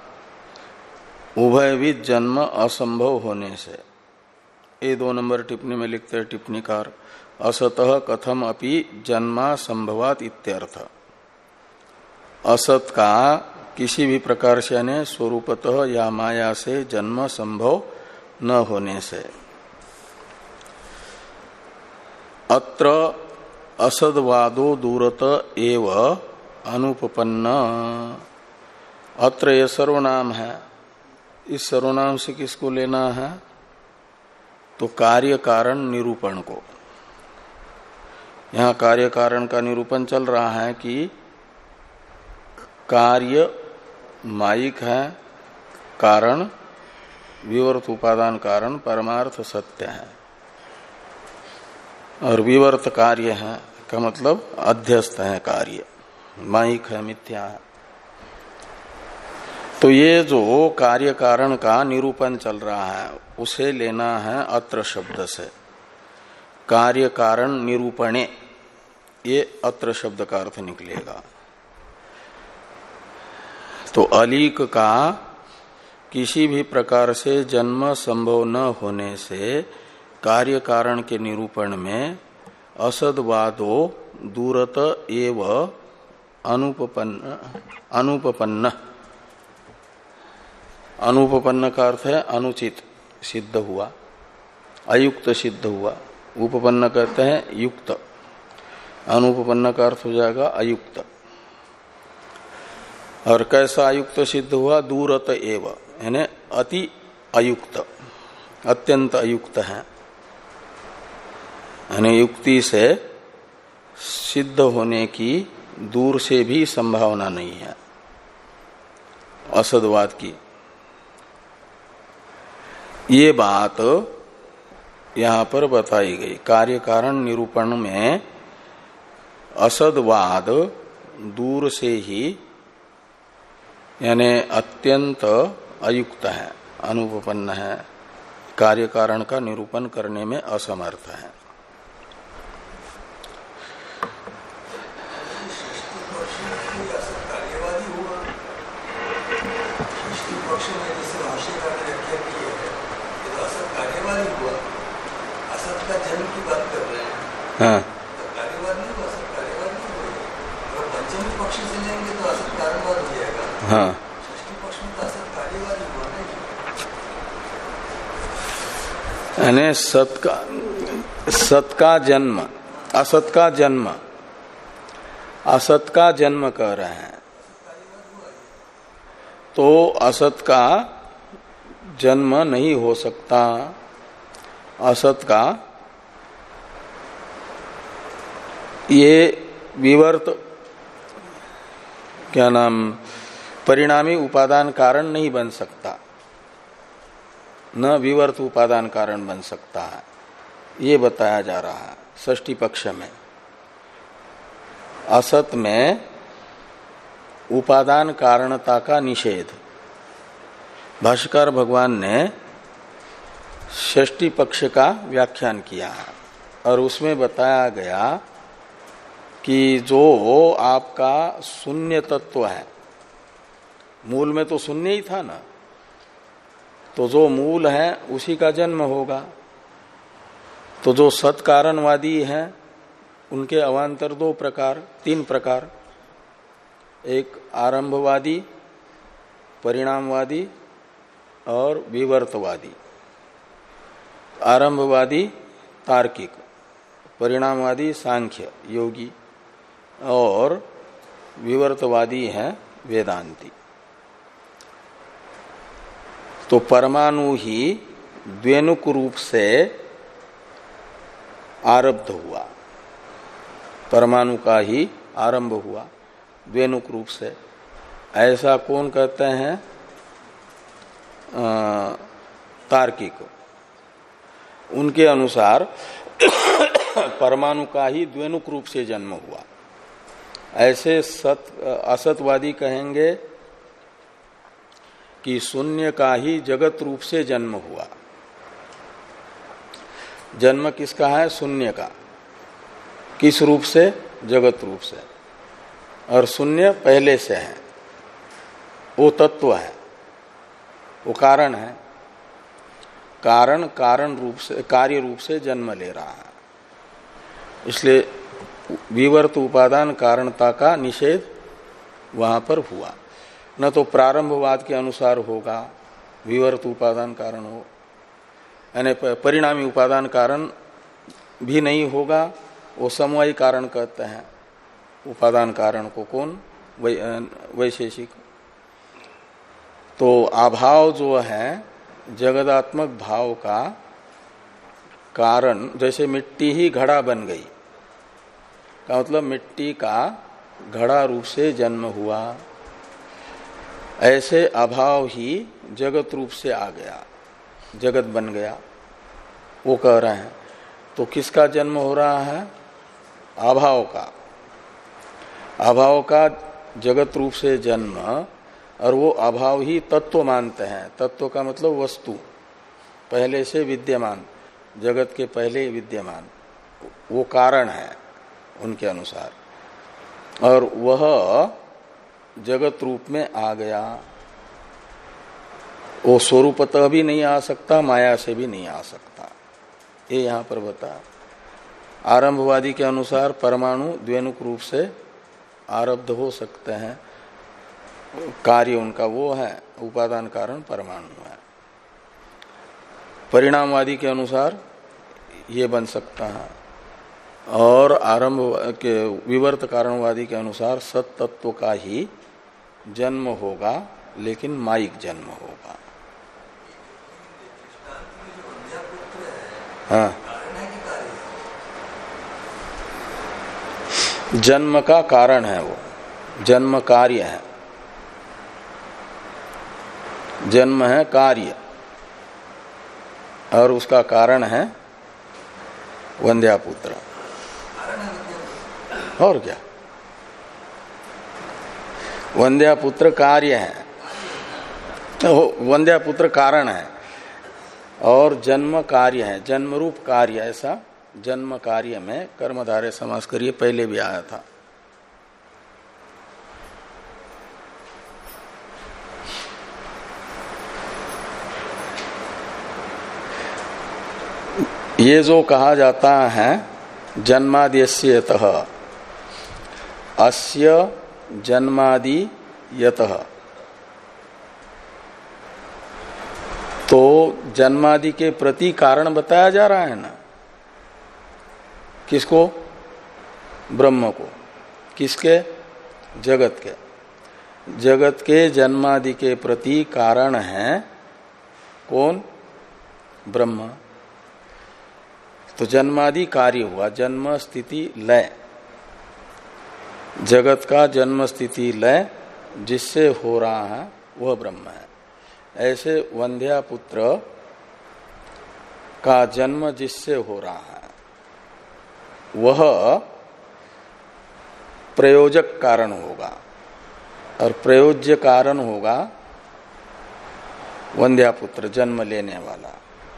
उभयविध जन्म असंभव होने से, ये दो नंबर टिप्पणी में लिखते हैं टिप्पणीकार, असतः कथम अपि जन्मा संभवात इत्यर्थ। असत का किसी भी प्रकार से यानी स्वरूपतः या माया से जन्म संभव न होने से। अत्र असद्वादो दूरत एव अनुपपन्न, अत्र यह सर्वनाम है, इस सर्वनाम से किसको लेना है? तो कार्य कारण निरूपण को। यहाँ कार्य कारण का निरूपण चल रहा है कि कार्य मायिक है, कारण विवर्त उपादान कारण परमार्थ सत्य है, और विवर्त कार्य है का मतलब अध्यस्त है, कार्य मायिक है, मिथ्या है। तो ये जो कार्य कारण का निरूपण चल रहा है उसे लेना है अत्र शब्द से। कार्य कारण निरूपणे, ये अत्र शब्द का अर्थ निकलेगा। तो अलीक का किसी भी प्रकार से जन्म संभव न होने से कार्य कारण के निरूपण में असद्वादो दूरत एव अनुपपन्न, अनुपपन्न, अनुपपन्न का अर्थ है अनुचित सिद्ध हुआ, अयुक्त सिद्ध हुआ। उपपन्न कहते हैं युक्त, अनुपपन्न का अर्थ हो जाएगा अयुक्त। और कैसा अयुक्त सिद्ध हुआ? दूरत एव, यानी अति अयुक्त, अत्यंत अयुक्त है, यानी युक्ति से सिद्ध होने की दूर से भी संभावना नहीं है असद्वाद की। ये बात यहां पर बताई गई। कार्य कारण निरूपण में असद्वाद दूर से ही यानी अत्यंत अयुक्त है, अनुपपन्न है, कार्य कारण का निरूपण करने में असमर्थ है। हाँ, हाँ, यानी सत का सत का जन्म, असत का जन्म, असत का जन्म कह रहे हैं। तो असत का जन्म नहीं हो सकता। असत का ये विवर्त क्या नाम परिणामी उपादान कारण नहीं बन सकता, न विवर्त उपादान कारण बन सकता है, ये बताया जा रहा है षष्ठी पक्ष में। असत में उपादान कारणता का निषेध भाष्यकार भगवान ने षष्ठी पक्ष का व्याख्यान किया है और उसमें बताया गया कि जो आपका शून्य तत्व है, मूल में तो शून्य ही था ना, तो जो मूल है उसी का जन्म होगा। तो जो सत्कारणवादी हैं उनके अवान्तर दो प्रकार, तीन प्रकार, एक आरंभवादी, परिणामवादी और विवर्तवादी। आरंभवादी तार्किक, परिणामवादी सांख्य योगी और विवर्तवादी हैं वेदांती। तो परमाणु ही द्वेनुक रूप से आरब्ध हुआ, परमाणु का ही आरंभ हुआ द्वेनुक रूप से, ऐसा कौन कहते हैं? तार्किक। उनके अनुसार परमाणु का ही द्वेनुक रूप से जन्म हुआ। ऐसे सत असतवादी कहेंगे कि शून्य का ही जगत रूप से जन्म हुआ। जन्म किसका है? शून्य का। किस रूप से? जगत रूप से। और शून्य पहले से है, वो तत्व है, वो कारण है। कारण कारण रूप से, कार्य रूप से जन्म ले रहा है। इसलिए विवर्त उपादान कारणता का निषेध वहां पर हुआ। न तो प्रारंभवाद के अनुसार होगा विवर्त उपादान कारण हो, यानी परिणामी उपादान कारण भी नहीं होगा, वो समवायी कारण कहते हैं उपादान कारण को। कौन? वैशेषिक। तो अभाव जो है जगदात्मक भाव का कारण, जैसे मिट्टी ही घड़ा बन गई, का मतलब मिट्टी का घड़ा रूप से जन्म हुआ, ऐसे अभाव ही जगत रूप से आ गया, जगत बन गया, वो कह रहे हैं। तो किसका जन्म हो रहा है? अभाव का। अभाव का जगत रूप से जन्म, और वो अभाव ही तत्व मानते हैं। तत्व का मतलब वस्तु, पहले से विद्यमान, जगत के पहले विद्यमान, वो कारण है उनके अनुसार। और वह जगत रूप में आ गया। वो स्वरूपतः भी नहीं आ सकता, माया से भी नहीं आ सकता, ये यहां पर बता। आरंभवादी के अनुसार परमाणु द्वेनुक रूप से आरब्ध हो सकते हैं, कार्य उनका वो है, उपादान कारण परमाणु है। परिणामवादी के अनुसार ये बन सकता है, और आरंभ के विवर्त कारणवादी के अनुसार सत तत्व का ही जन्म होगा, लेकिन माइक जन्म होगा। हाँ, जन्म का कारण है, वो जन्म कार्य है, जन्म है कार्य, और उसका कारण है वंध्यापुत्र। और क्या? वंध्यापुत्र कार्य है, तो वंध्यापुत्र कारण है, और जन्म कार्य है, जन्म रूप कार्य। ऐसा जन्म कार्य में कर्मधारय समास करिए, पहले भी आया था। ये जो कहा जाता है जन्माद्यस्य यतः, अस्य जन्मादि यतः, तो जन्मादि के प्रति कारण बताया जा रहा है ना। किसको? ब्रह्म को। किसके? जगत के। जगत के जन्मादि के प्रति कारण है कौन? ब्रह्म। तो जन्मादि कार्य हुआ, जन्म स्थिति लय, जगत का जन्म स्थिति लय जिससे हो रहा है वह ब्रह्म है। ऐसे वंध्या पुत्र का जन्म जिससे हो रहा है वह प्रयोजक कारण होगा, और प्रयोज्य कारण होगा वंध्या पुत्र, जन्म लेने वाला।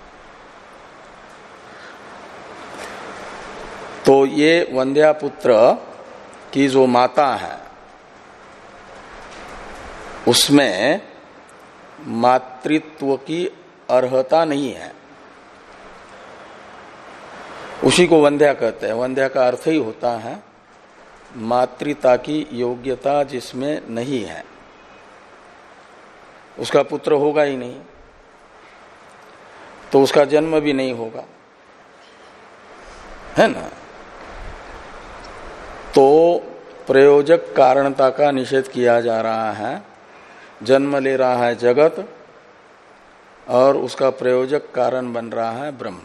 तो ये वंध्या पुत्र की जो माता है उसमें मातृत्व की अर्हता नहीं है, उसी को वंध्या कहते हैं। वंध्या का अर्थ ही होता है मातृता की योग्यता जिसमें नहीं है, उसका पुत्र होगा ही नहीं, तो उसका जन्म भी नहीं होगा, है ना। तो प्रयोजक कारणता का निषेध किया जा रहा है। जन्म ले रहा है जगत और उसका प्रयोजक कारण बन रहा है ब्रह्म।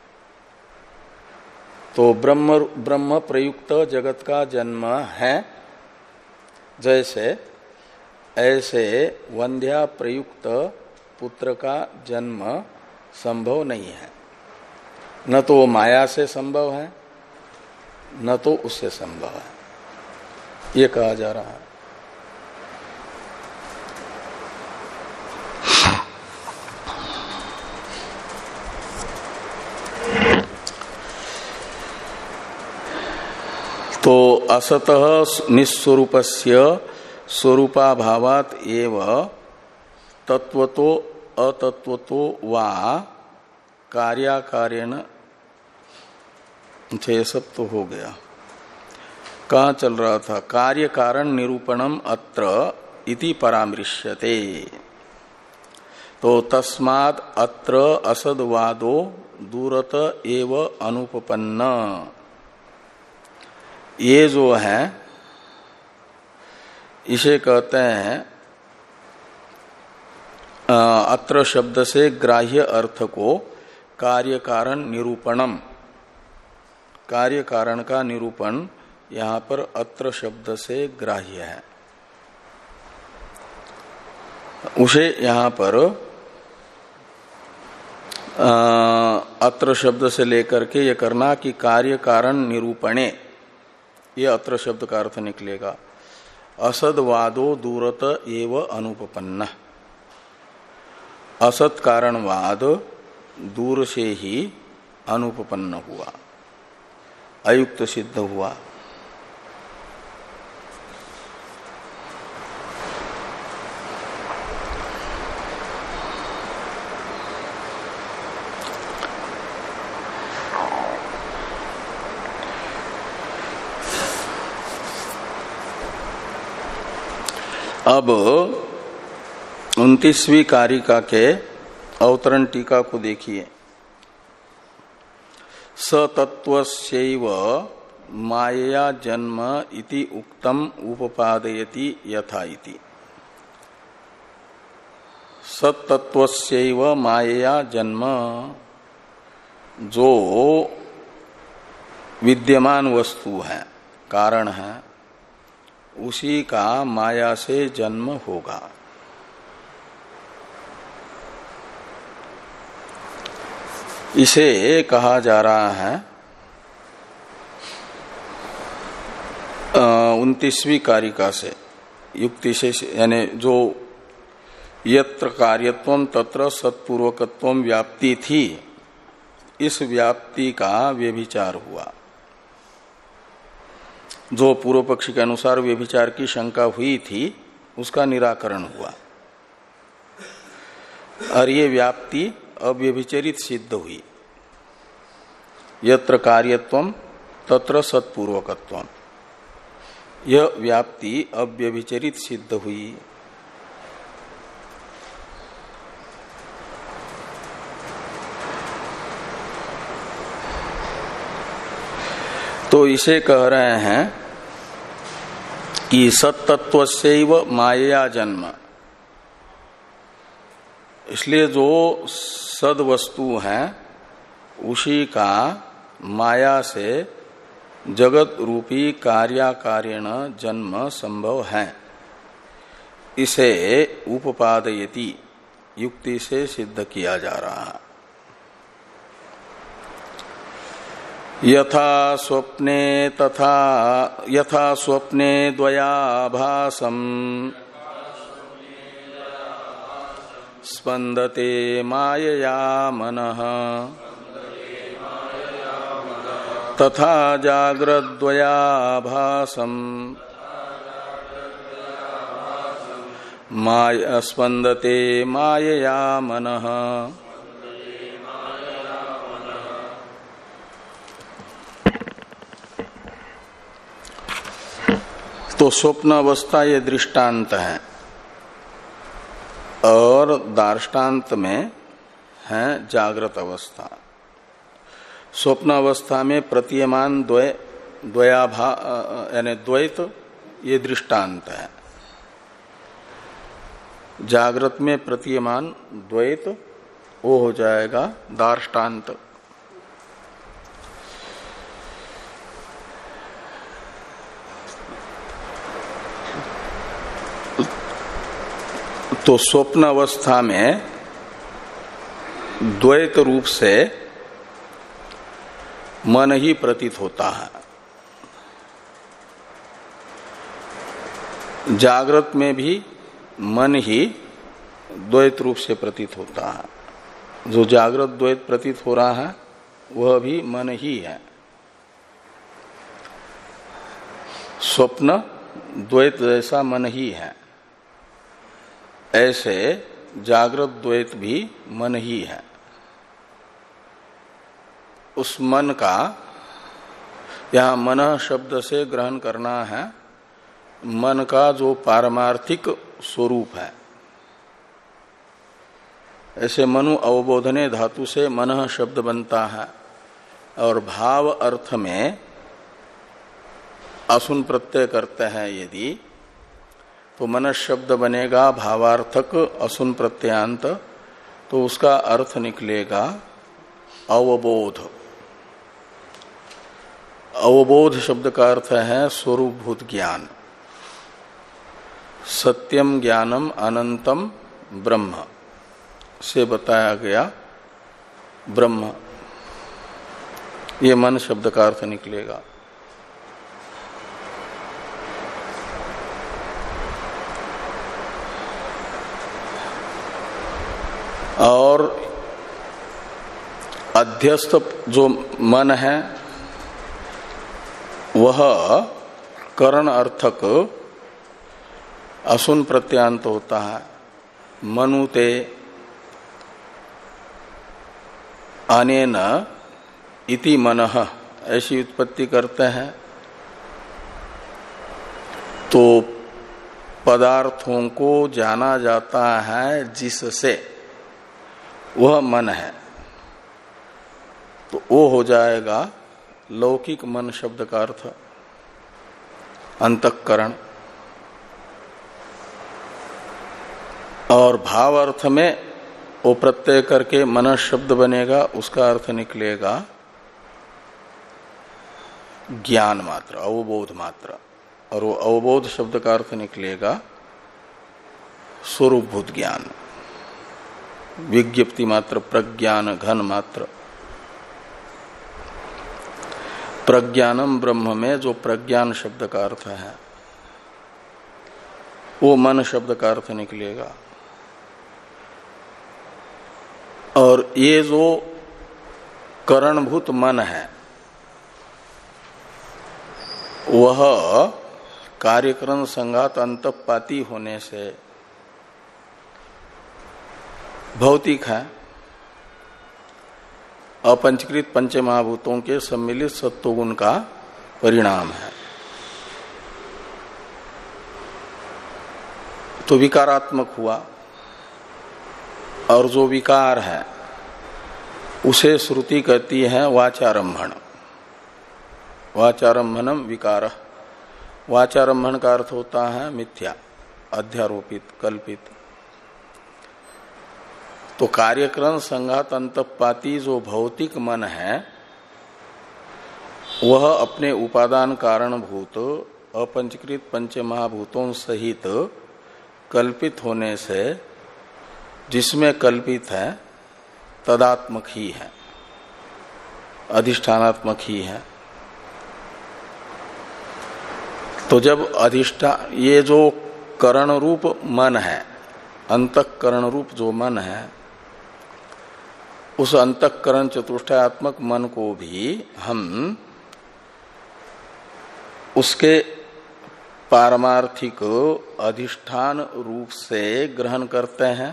तो ब्रह्म ब्रह्म प्रयुक्त जगत का जन्म है जैसे, ऐसे वंध्या प्रयुक्त पुत्र का जन्म संभव नहीं है। न तो वो माया से संभव है न तो उससे संभव है, ये कहा जा रहा है। तो असतः निस्वरूपस्य स्वरूपाभावात् एव तत्वतो अतत्वतो वा कार्याकार्येण, ये सब तो हो गया। कहाँ चल रहा था? कार्य कारण निरूपणम अत्र इति परामृश्यते। तो तस्माद् अत्र असद्वादो दूरत एव अनुपपन्न। ये जो है इसे कहते हैं अत्र शब्द से ग्राह्य अर्थ को कार्य कारण निरूपणम, कार्य कारण का निरूपण यहां पर अत्र शब्द से ग्राह्य है। उसे यहां पर अत्र शब्द से लेकर के ये करना कि कार्य कारण निरूपणे, ये अत्र शब्द का अर्थ निकलेगा। असदवादो दूरत एव अनुपपन्न, असत कारणवाद दूर से ही अनुपपन्न हुआ, अयुक्त सिद्ध हुआ। अब उनतीसवीं कारिका के अवतरण टीका को देखिए। सतत्वस्यैव मायया जन्म इति उक्तम उपपादयति यथा इति। सतत्वस्यैव मायया जन्म, जो विद्यमान वस्तु है, कारण है, उसी का माया से जन्म होगा। इसे कहा जा रहा है उनतीसवीं कारिका से युक्ति से, यानी जो यत्र कार्यत्वम तत्र सत्पूर्वकत्वम व्याप्ति थी, इस व्याप्ति का व्यभिचार हुआ। जो पूर्व पक्षी के अनुसार व्यभिचार की शंका हुई थी उसका निराकरण हुआ, और ये व्याप्ति अव्यभिचरित सिद्ध हुई। यत्र कार्यत्वम तत्र सत्पूर्वकत्वम, यह व्याप्ति अव्यभिचरित सिद्ध हुई। तो इसे कह रहे हैं कि सत्तत्वस्यैव माया जन्म, इसलिए जो सद वस्तु है उसी का माया से जगत रूपी कार्याकारेण जन्म संभव है, इसे उपपादयति युक्ति से सिद्ध किया जा रहा है। यथा स्वप्ने तथा यथा स्वप्ने द्वयाभासम स्पंदते मायया मनः तथा जाग्रद्वयाभासम माया स्पंदते मायया मनः। तो स्वप्न अवस्था ये दृष्टांत है और दार्ष्टान्त में है जागृत अवस्था। स्वप्न अवस्था में प्रतीयमान द्वय द्वयाभा यानी द्वैत ये दृष्टांत है। जागृत में प्रतीयमान द्वैत वो हो जाएगा दार्ष्टान्त। तो स्वप्न अवस्था में द्वैत रूप से मन ही प्रतीत होता है। जागृत में भी मन ही द्वैत रूप से प्रतीत होता है। जो जागृत द्वैत प्रतीत हो रहा है वह भी मन ही है। स्वप्न द्वैत जैसा मन ही है, ऐसे जागृत द्वैत भी मन ही है। उस मन का यहां मन शब्द से ग्रहण करना है मन का जो पारमार्थिक स्वरूप है। ऐसे मनु अवबोधने धातु से मन शब्द बनता है और भाव अर्थ में असुन प्रत्यय करते हैं यदि, तो मन शब्द बनेगा भावार्थक असुन प्रत्ययांत, तो उसका अर्थ निकलेगा अवबोध। अवबोध शब्द का अर्थ है स्वरूपभूत ज्ञान। सत्यम ज्ञानम अनंतम ब्रह्म से बताया गया ब्रह्म, ये मन शब्द का अर्थ निकलेगा। और अध्यस्त जो मन है वह करण अर्थक असुन प्रत्यांत होता है। मनुते अनेन इति मनः ऐसी उत्पत्ति करते हैं। तो पदार्थों को जाना जाता है जिससे, वह मन है। तो वो हो जाएगा लौकिक मन शब्द का अर्थ अंतःकरण। और भाव अर्थ में वो प्रत्यय करके मन शब्द बनेगा, उसका अर्थ निकलेगा ज्ञान मात्र, अवबोध मात्र। और वो अवबोध शब्द का अर्थ निकलेगा स्वरूपभूत ज्ञान, विज्ञप्ति मात्र, प्रज्ञान घन मात्र। प्रज्ञानम ब्रह्म में जो प्रज्ञान शब्द का अर्थ है वो मन शब्द का अर्थ निकलेगा। और ये जो करणभूत मन है वह कार्यकरण संघात अंतपाती होने से भौतिक है, अपंचकृत पंचमहाभूतों के सम्मिलित सत्वगुण का परिणाम है। तो विकारात्मक हुआ, और जो विकार है उसे श्रुति कहती है वाचारंभण। वाचारंभनम विकार, वाचारंभण का अर्थ होता है मिथ्या, अध्यारोपित, कल्पित। तो कार्यकरण संघात अंतपाती जो भौतिक मन है वह अपने उपादान कारणभूत अपंचकृत पंच महाभूतों सहित कल्पित होने से जिसमें कल्पित है तदात्मक ही है, अधिष्ठानात्मक ही है। तो जब अधिष्ठान, ये जो करण रूप मन है, अंतःकरण रूप जो मन है, उस अंतःकरण चतुष्टयात्मक मन को भी हम उसके पारमार्थिक अधिष्ठान रूप से ग्रहण करते हैं,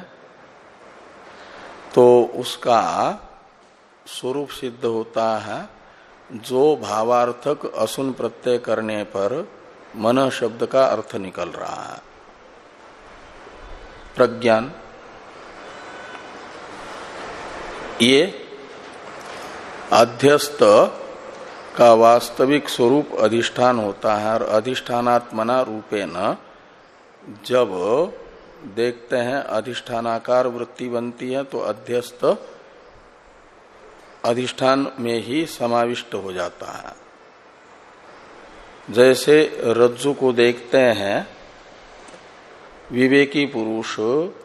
तो उसका स्वरूप सिद्ध होता है जो भावार्थक असुन प्रत्यय करने पर मन शब्द का अर्थ निकल रहा है, प्रज्ञान। ये अध्यस्त का वास्तविक स्वरूप अधिष्ठान होता है और अधिष्ठानात्मना रूपेण जब देखते हैं अधिष्ठानाकार वृत्ति बनती है तो अध्यस्त अधिष्ठान में ही समाविष्ट हो जाता है। जैसे रज्जु को देखते हैं विवेकी पुरुष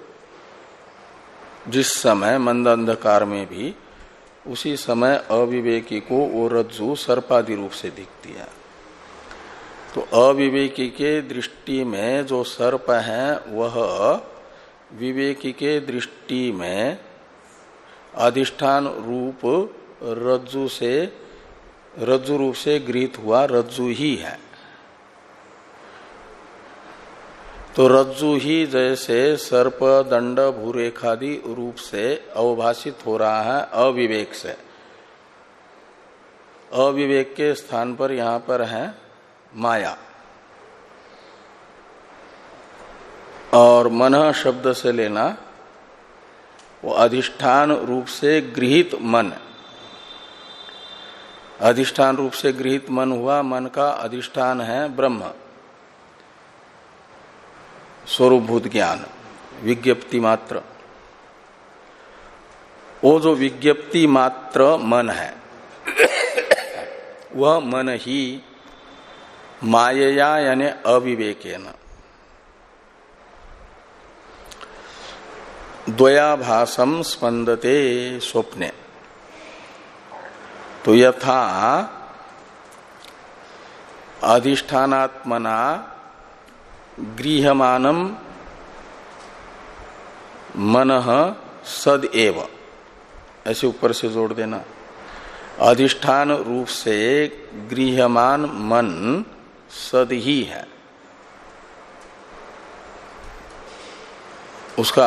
जिस समय मंद अंधकार में भी, उसी समय अविवेकी को वो रज्जु सर्पादि रूप से दिखती है। तो अविवेकी के दृष्टि में जो सर्प है वह विवेकी के दृष्टि में अधिष्ठान रूप रज्जु से रज्जु रूप से गृहीत हुआ रज्जु ही है। तो रज्जु ही जैसे सर्प दंड भूरेखादि रूप से अवभाषित हो रहा है अविवेक से, अविवेक के स्थान पर यहां पर है माया। और मन शब्द से लेना वो अधिष्ठान रूप से गृहीत मन, अधिष्ठान रूप से गृहीत मन हुआ, मन का अधिष्ठान है ब्रह्म, स्वरूपभूत ज्ञान, विज्ञप्ति मात्र। वो जो विज्ञप्ति मात्र मन है वह मन ही मायया यानी अविवेकेन द्वयाभासम स्पंदते स्वप्ने। तो यथा अधिष्ठानात्मना गृह्यमानम मनः सद एव, ऐसे ऊपर से जोड़ देना, अधिष्ठान रूप से गृह्यमान मन सद ही है। उसका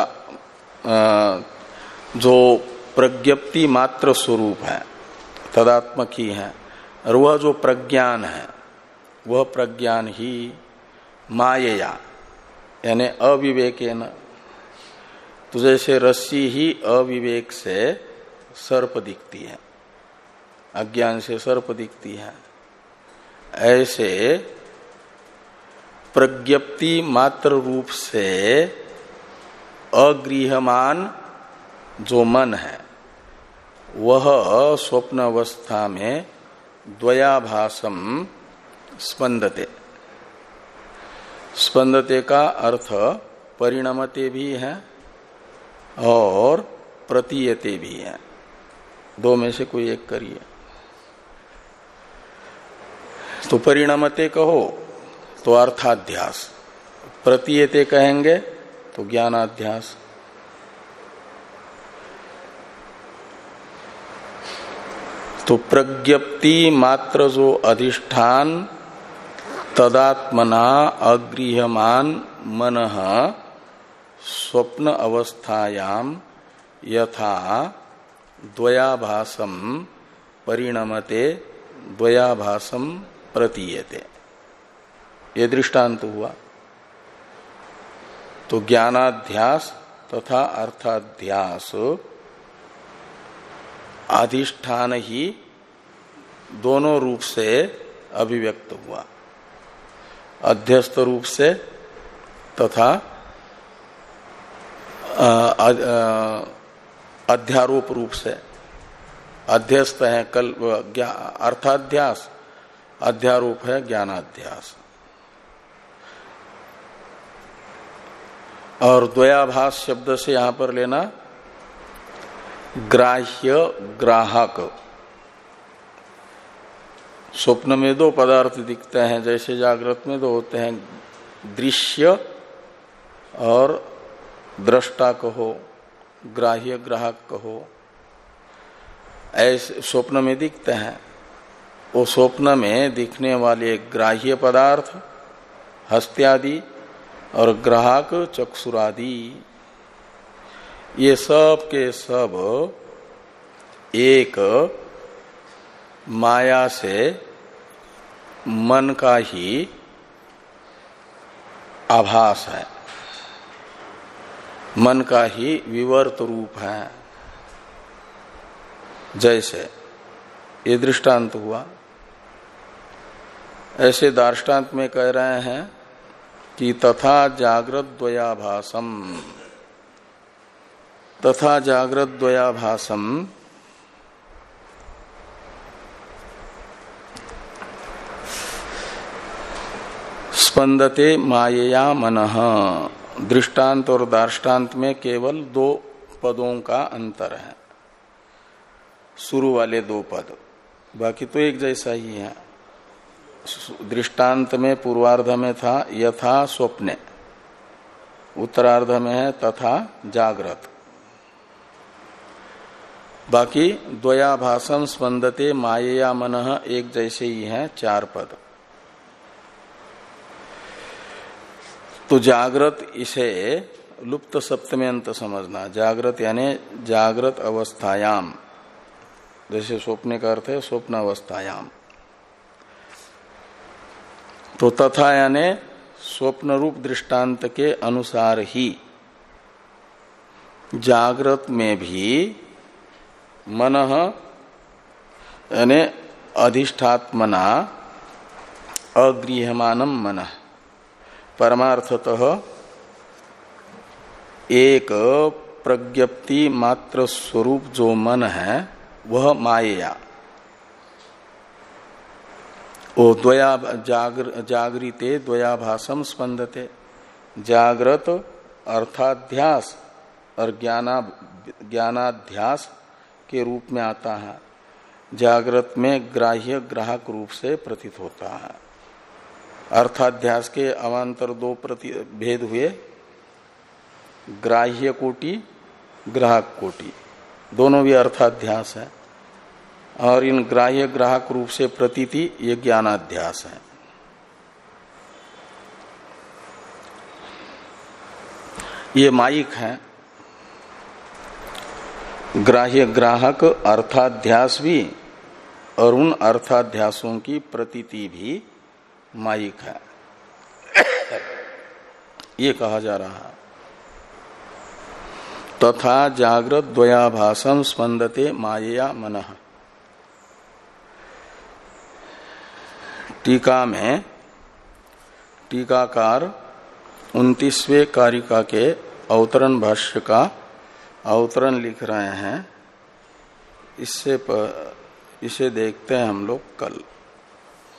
जो प्रज्ञप्ति मात्र स्वरूप है तदात्मक ही है, और वह जो प्रज्ञान है वह प्रज्ञान ही मायया यानी अविवेकेन। तो जैसे रस्सी ही अविवेक से सर्प दिखती है, अज्ञान से सर्प दिखती है, ऐसे प्रज्ञप्ति मात्र रूप से अगृह्यमान जो मन है वह स्वप्न अवस्था में द्वयाभासम स्पंदते। स्पंदते का अर्थ परिणमते भी है और प्रतीयते भी है, दो में से कोई एक करिए। तो परिणमते कहो तो अर्थाध्यास, प्रतीयते कहेंगे तो ज्ञानाध्यास। तो प्रज्ञप्ति मात्र जो अधिष्ठान तदात्मना अगृह्यमान मनः स्वप्न अवस्थायाम यथा द्वयाभासम परिणमते द्वयाभासम प्रतीयते, ये दृष्टांत हुआ। तो ज्ञानाध्यास तथा अर्थाध्यास अधिष्ठान ही दोनों रूप से अभिव्यक्त हुआ, अध्यस्त रूप से तथा अध्यारोप रूप से। अध्यस्त है कल अर्थाध्यास, अध्यारोप है ज्ञानाध्यास। और द्वयाभास शब्द से यहां पर लेना ग्राह्य ग्राहक। स्वप्न में दो पदार्थ दिखते हैं, जैसे जागृत में दो होते हैं, दृश्य और दृष्टा कहो, ग्राह्य ग्राहक कहो, ऐसे स्वप्न में दिखते हैं। वो स्वप्न में दिखने वाले ग्राह्य पदार्थ हस्त्यादि और ग्राहक चक्षुरादि, ये सब के सब एक माया से मन का ही आभास है, मन का ही विवर्त रूप है। जैसे ये दृष्टांत हुआ, ऐसे दार्ष्टान्त में कह रहे हैं कि तथा जागृत द्वयाभासम, तथा जागृत द्वयाभासम स्पंदते मायया मनः। दृष्टांत और दार्ष्टान्त में केवल दो पदों का अंतर है, शुरू वाले दो पद, बाकी तो एक जैसा ही है। दृष्टांत में पूर्वार्ध में था यथा स्वप्ने, उत्तरार्ध में है तथा जागृत। बाकी द्वयाभासम स्पंदते मायया मनः एक जैसे ही हैं, चार पद। तो जागृत इसे लुप्त सप्तमी अंत समझना। जागृत यानी जागृत अवस्थायाम, जैसे स्वप्न का अर्थ है स्वप्न अवस्थायाम। तो तथा यानी स्वप्न रूप दृष्टांत के अनुसार ही जागृत में भी मनः यानी अधिष्ठात्मना अगृह्यमानम मनः, परमार्थतः एक प्रज्ञप्ति मात्र स्वरूप जो मन है वह माया, वो द्वया जागर, जागृते द्वयाभासम स्पंदते। जागृत अर्थाध्यास और ज्ञाना ज्ञानाध्यास के रूप में आता है। जागृत में ग्राह्य ग्राहक रूप से प्रतीत होता है। अर्थाध्यास के अवान्तर दो प्रति भेद हुए, ग्राह्य कोटि ग्राहक कोटि, दोनों भी अर्थाध्यास है। और इन ग्राह्य ग्राहक रूप से प्रतीति ये ज्ञानाध्यास है। ये माइक है। ग्राह्य ग्राहक अर्थाध्यास भी और उन अर्थाध्यासों की प्रतीति भी माइक है, ये कहा जा रहा है। तथा जागृत द्वयाभासम स्पंदते मायया मनः। टीका में टीकाकार उनतीसवें कारिका के अवतरण भाष्य का अवतरण लिख रहे हैं। इससे प, इसे देखते हैं हम लोग कल।